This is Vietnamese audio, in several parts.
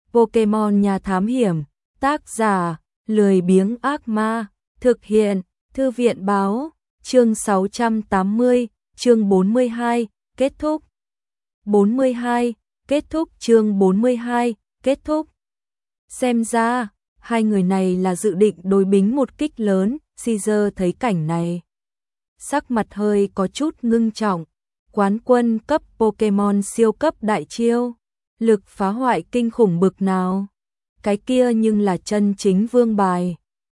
Pokemon Nhà Thám Hiểm, tác giả, lười biếng ác ma, thực hiện, Thư viện báo, chương 680, chương 42, kết thúc. 42, kết thúc chương 42, kết thúc. Xem ra, hai người này là dự định đối bính một kích lớn, Caesar thấy cảnh này. Sắc mặt hơi có chút ngưng trọng, quán quân cấp Pokemon siêu cấp đại chiêu, lực phá hoại kinh khủng bực nào. Cái kia nhưng là chân chính vương bài.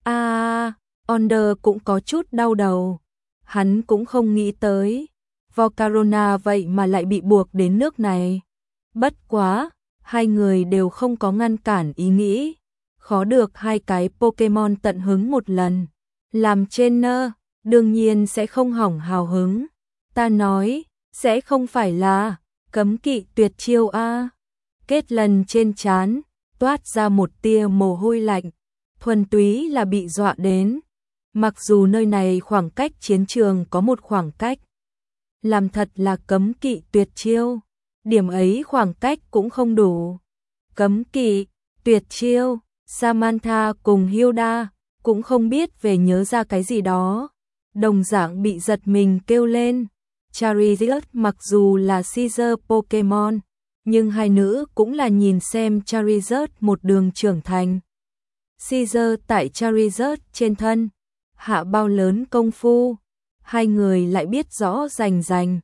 Onder cũng có chút đau đầu. Hắn cũng không nghĩ tới. Volcarona vậy mà lại bị buộc đến nước này. Bất quá, hai người đều không có ngăn cản ý nghĩ. Khó được hai cái Pokemon tận hứng một lần. Làm trainer, đương nhiên sẽ không hỏng hào hứng. Ta nói, sẽ không phải là cấm kỵ tuyệt chiêu a. Kết lần trên trán toát ra một tia mồ hôi lạnh, thuần túy là bị dọa đến. Mặc dù nơi này khoảng cách chiến trường có một khoảng cách, làm thật là cấm kỵ tuyệt chiêu, điểm ấy khoảng cách cũng không đủ. Cấm kỵ, tuyệt chiêu, Samantha cùng Hilda cũng không biết về nhớ ra cái gì đó, đồng dạng bị giật mình kêu lên. Charizard mặc dù là Caesar Pokemon, nhưng hai nữ cũng là nhìn xem Charizard một đường trưởng thành. Caesar tại Charizard trên thân hạ bao lớn công phu, hai người lại biết rõ rành rành.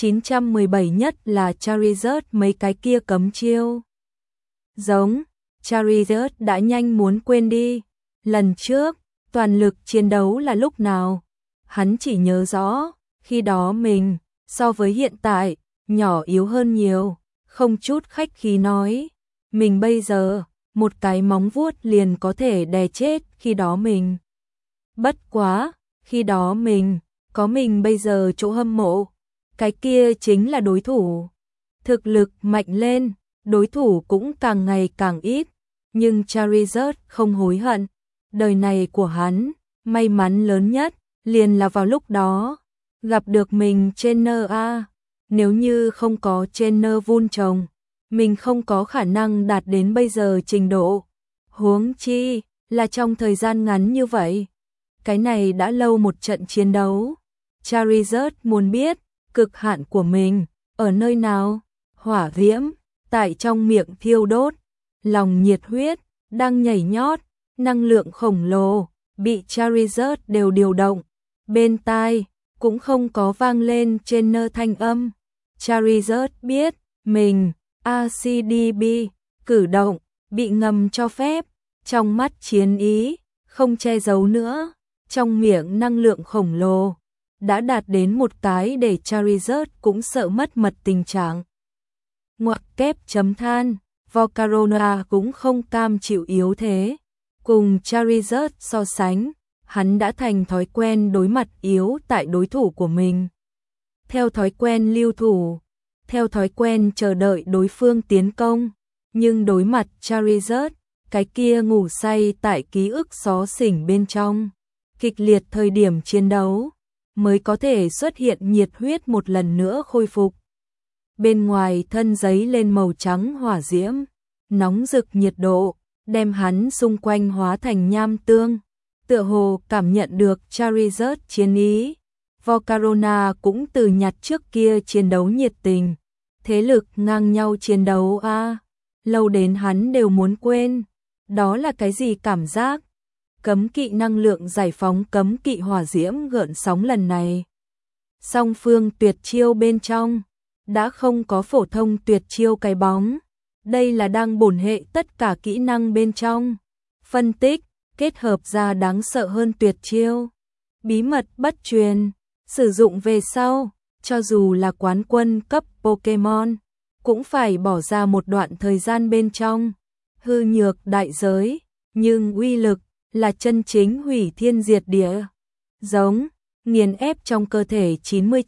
917 nhất là Charizard mấy cái kia cấm chiêu. Giống, Charizard đã nhanh muốn quên đi. Lần trước, toàn lực chiến đấu là lúc nào? Hắn chỉ nhớ rõ, khi đó mình, so với hiện tại, nhỏ yếu hơn nhiều. Không chút khách khí nói, mình bây giờ, một cái móng vuốt liền có thể đè chết khi đó mình. Bất quá, khi đó mình, có mình bây giờ chỗ hâm mộ, cái kia chính là đối thủ. Thực lực mạnh lên, đối thủ cũng càng ngày càng ít, nhưng Charizard không hối hận. Đời này của hắn, may mắn lớn nhất, liền là vào lúc đó, gặp được mình trainer A. Nếu như không có trainer vun trồng, mình không có khả năng đạt đến bây giờ trình độ. Huống chi là trong thời gian ngắn như vậy. Cái này đã lâu một trận chiến đấu. Charizard muốn biết cực hạn của mình ở nơi nào. Hỏa diễm tại trong miệng thiêu đốt, lòng nhiệt huyết đang nhảy nhót, năng lượng khổng lồ bị Charizard đều điều động. Bên tai cũng không có vang lên trainer thanh âm. Charizard biết mình ACDB cử động bị ngầm cho phép, trong mắt chiến ý không che giấu nữa, trong miệng năng lượng khổng lồ đã đạt đến một cái để Charizard cũng sợ mất mật tình trạng. Ngoặc kép chấm than, Volcarona cũng không cam chịu yếu thế, cùng Charizard so sánh, hắn đã thành thói quen đối mặt yếu tại đối thủ của mình. Theo thói quen lưu thủ, theo thói quen chờ đợi đối phương tiến công, nhưng đối mặt Charizard, cái kia ngủ say tại ký ức xó xỉnh bên trong, kịch liệt thời điểm chiến đấu, mới có thể xuất hiện nhiệt huyết một lần nữa khôi phục. Bên ngoài thân giấy lên màu trắng hỏa diễm, nóng rực nhiệt độ, đem hắn xung quanh hóa thành nham tương, tựa hồ cảm nhận được Charizard chiến ý. Volcarona cũng từ nhặt trước kia chiến đấu nhiệt tình, thế lực ngang nhau chiến đấu lâu đến hắn đều muốn quên, đó là cái gì cảm giác. Cấm kỵ năng lượng giải phóng cấm kỵ hỏa diễm gợn sóng lần này. Song phương tuyệt chiêu bên trong, đã không có phổ thông tuyệt chiêu cái bóng, đây là đang bổn hệ tất cả kỹ năng bên trong. Phân tích, kết hợp ra đáng sợ hơn tuyệt chiêu. Bí mật bất truyền, sử dụng về sau, cho dù là quán quân cấp Pokemon, cũng phải bỏ ra một đoạn thời gian bên trong. Hư nhược đại giới, nhưng uy lực là chân chính hủy thiên diệt địa. Giống, nghiền ép trong cơ thể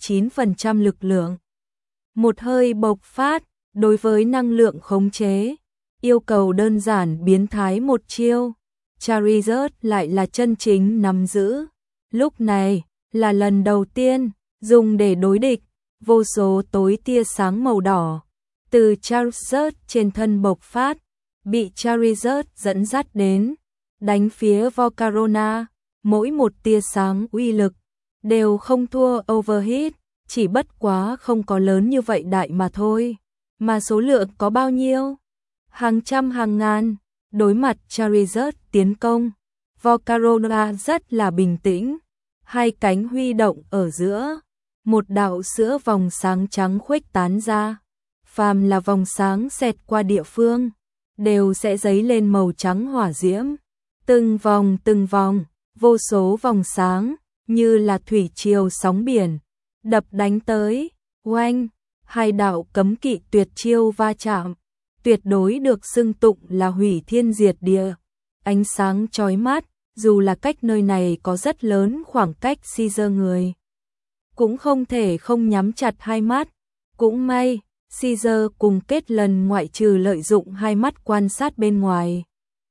99% lực lượng. Một hơi bộc phát, đối với năng lượng khống chế, yêu cầu đơn giản biến thái một chiêu. Charizard lại là chân chính nắm giữ. Lúc này, là lần đầu tiên, dùng để đối địch, vô số tối tia sáng màu đỏ, từ Charizard trên thân bộc phát, bị Charizard dẫn dắt đến, đánh phía Volcarona, mỗi một tia sáng uy lực đều không thua Overheat, chỉ bất quá không có lớn như vậy đại mà thôi. Mà số lượng có bao nhiêu? Hàng trăm hàng ngàn. Đối mặt Charizard tiến công, Volcarona rất là bình tĩnh, hai cánh huy động ở giữa, một đạo sữa vòng sáng trắng khuếch tán ra. Phàm là vòng sáng xẹt qua địa phương, đều sẽ dấy lên màu trắng hỏa diễm. Từng vòng, vô số vòng sáng, như là thủy triều sóng biển, đập đánh tới, oanh, hai đạo cấm kỵ tuyệt chiêu va chạm, tuyệt đối được xưng tụng là hủy thiên diệt địa. Ánh sáng chói mắt, dù là cách nơi này có rất lớn khoảng cách, Caesar người cũng không thể không nhắm chặt hai mắt. Cũng may, Caesar cùng kết lần ngoại trừ lợi dụng hai mắt quan sát bên ngoài,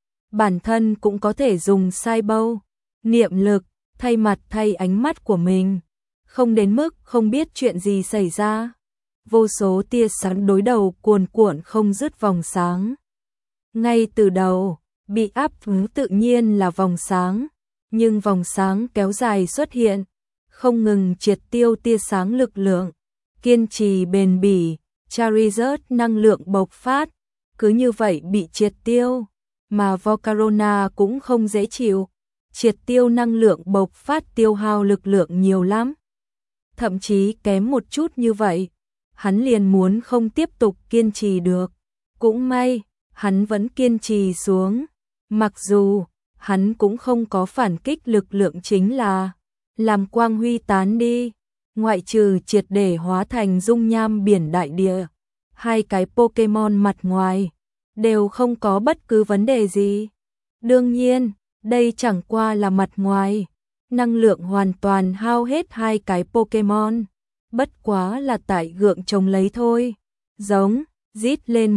bản thân cũng có thể dùng Cyber niệm lực thay mặt thay ánh mắt của mình, không đến mức không biết chuyện gì xảy ra. Vô số tia sáng đối đầu cuồn cuộn không dứt vòng sáng. Ngay từ đầu, bị áp tự nhiên là vòng sáng, nhưng vòng sáng kéo dài xuất hiện, không ngừng triệt tiêu tia sáng lực lượng, kiên trì bền bỉ, Charizard năng lượng bộc phát, cứ như vậy bị triệt tiêu, mà Volcarona cũng không dễ chịu, triệt tiêu năng lượng bộc phát tiêu hao lực lượng nhiều lắm. Thậm chí kém một chút như vậy, hắn liền muốn không tiếp tục kiên trì được. Cũng may, hắn vẫn kiên trì xuống, mặc dù hắn cũng không có phản kích, lực lượng chính là làm quang huy tán đi, ngoại trừ triệt để hóa thành dung nham biển đại địa. Hai cái Pokemon mặt ngoài đều không có bất cứ vấn đề gì. Đương nhiên, đây chẳng qua là mặt ngoài, năng lượng hoàn toàn hao hết hai cái Pokemon, bất quá là tại gượng chống lấy thôi. Giống, rít lên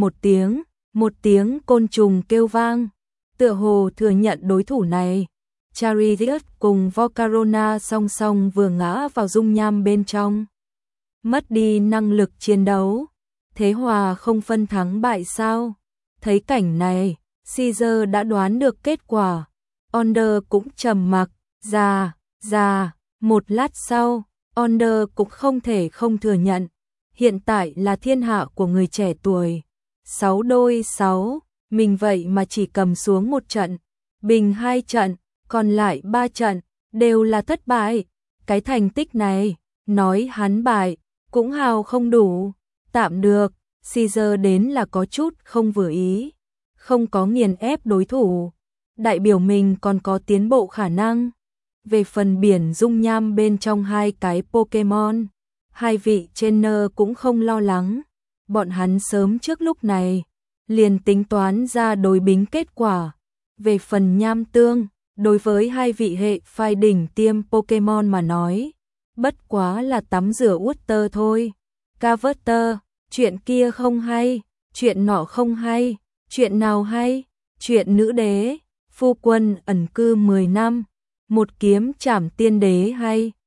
một tiếng côn trùng kêu vang, tựa hồ thừa nhận đối thủ này. Charizard cùng Volcarona song song vừa ngã vào dung nham bên trong, mất đi năng lực chiến đấu, thế hòa không phân thắng bại sao? Thấy cảnh này, Caesar đã đoán được kết quả. Onder cũng trầm mặc, ra, một lát sau, Onder cũng không thể không thừa nhận, hiện tại là thiên hạ của người trẻ tuổi. 6-6, mình vậy mà chỉ cầm xuống một trận, bình 2 trận, còn lại 3 trận, đều là thất bại. Cái thành tích này, nói hắn bại, cũng hào không đủ, tạm được. Caesar đến là có chút không vừa ý, không có nghiền ép đối thủ, đại biểu mình còn có tiến bộ khả năng. Về phần biển dung nham bên trong hai cái Pokemon, hai vị trainer cũng không lo lắng, bọn hắn sớm trước lúc này liền tính toán ra đối bính kết quả. Về phần nham tương, đối với hai vị hệ phai đỉnh tiêm Pokemon mà nói, bất quá là tắm rửa uất tơ thôi. Carverter, chuyện kia không hay, chuyện nọ không hay, chuyện nào hay? Chuyện nữ đế, phu quân ẩn cư 10 năm, một kiếm trảm tiên đế hay?